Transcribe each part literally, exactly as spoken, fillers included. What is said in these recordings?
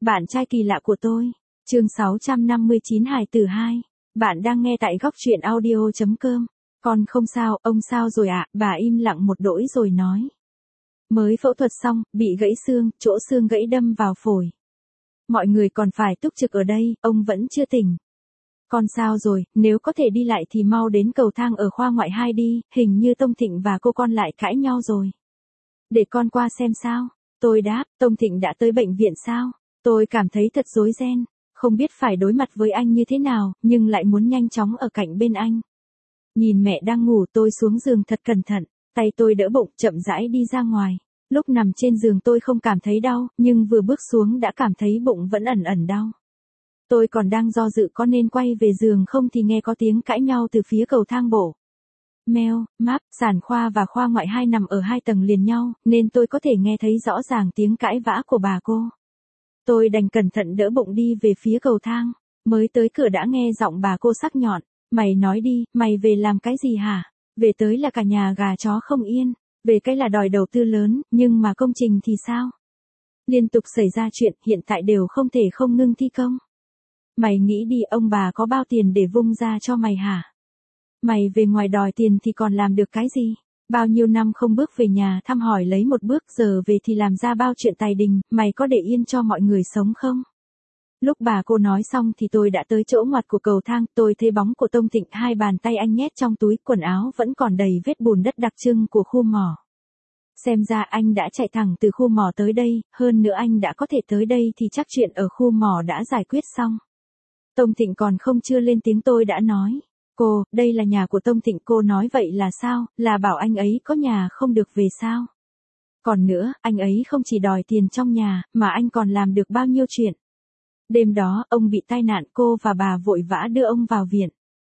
Bạn trai kỳ lạ của tôi. Chương sáu trăm năm mươi chín hài tử hai. Bạn đang nghe tại góc truyện audio chấm com. Con không sao, ông sao rồi ạ? À? Bà im lặng một đỗi rồi nói. Mới phẫu thuật xong, bị gãy xương, chỗ xương gãy đâm vào phổi. Mọi người còn phải túc trực ở đây, ông vẫn chưa tỉnh. Con sao rồi, nếu có thể đi lại thì mau đến cầu thang ở khoa ngoại hai đi, hình như Tông Thịnh và cô con lại cãi nhau rồi. Để con qua xem sao. Tôi đáp, Tông Thịnh đã tới bệnh viện sao? Tôi cảm thấy thật rối ren, không biết phải đối mặt với anh như thế nào, nhưng lại muốn nhanh chóng ở cạnh bên anh. Nhìn mẹ đang ngủ, tôi xuống giường thật cẩn thận, tay tôi đỡ bụng, chậm rãi đi ra ngoài. Lúc nằm trên giường tôi không cảm thấy đau, nhưng vừa bước xuống đã cảm thấy bụng vẫn ẩn ẩn đau. Tôi còn đang do dự có nên quay về giường không thì nghe có tiếng cãi nhau từ phía cầu thang bộ. Meo, map, sản khoa và khoa ngoại hai nằm ở hai tầng liền nhau, nên tôi có thể nghe thấy rõ ràng tiếng cãi vã của bà cô. Tôi đành cẩn thận đỡ bụng đi về phía cầu thang, mới tới cửa đã nghe giọng bà cô sắc nhọn. Mày nói đi, mày về làm cái gì hả? Về tới là cả nhà gà chó không yên, về cái là đòi đầu tư lớn, nhưng mà công trình thì sao? Liên tục xảy ra chuyện, hiện tại đều không thể không ngưng thi công. Mày nghĩ đi, ông bà có bao tiền để vung ra cho mày hả? Mày về ngoài đòi tiền thì còn làm được cái gì? Bao nhiêu năm không bước về nhà thăm hỏi lấy một bước, giờ về thì làm ra bao chuyện tài đình, mày có để yên cho mọi người sống không? Lúc bà cô nói xong thì tôi đã tới chỗ ngoặt của cầu thang, tôi thấy bóng của Tông Thịnh, hai bàn tay anh nhét trong túi quần áo vẫn còn đầy vết bùn đất đặc trưng của khu mỏ. Xem ra anh đã chạy thẳng từ khu mỏ tới đây, hơn nữa anh đã có thể tới đây thì chắc chuyện ở khu mỏ đã giải quyết xong. Tông Thịnh còn không chưa lên tiếng tôi đã nói. Cô, đây là nhà của Tông Thịnh, cô nói vậy là sao, là bảo anh ấy có nhà không được về sao? Còn nữa, anh ấy không chỉ đòi tiền trong nhà, mà anh còn làm được bao nhiêu chuyện. Đêm đó, ông bị tai nạn, cô và bà vội vã đưa ông vào viện.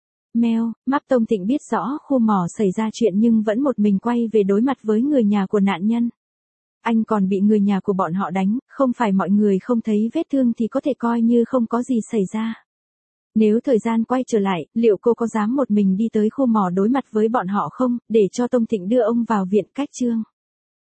Meo, mắt Tông Thịnh biết rõ khu mỏ xảy ra chuyện nhưng vẫn một mình quay về đối mặt với người nhà của nạn nhân. Anh còn bị người nhà của bọn họ đánh, không phải mọi người không thấy vết thương thì có thể coi như không có gì xảy ra. Nếu thời gian quay trở lại, liệu cô có dám một mình đi tới khu mỏ đối mặt với bọn họ không, để cho Tông Thịnh đưa ông vào viện cách chương?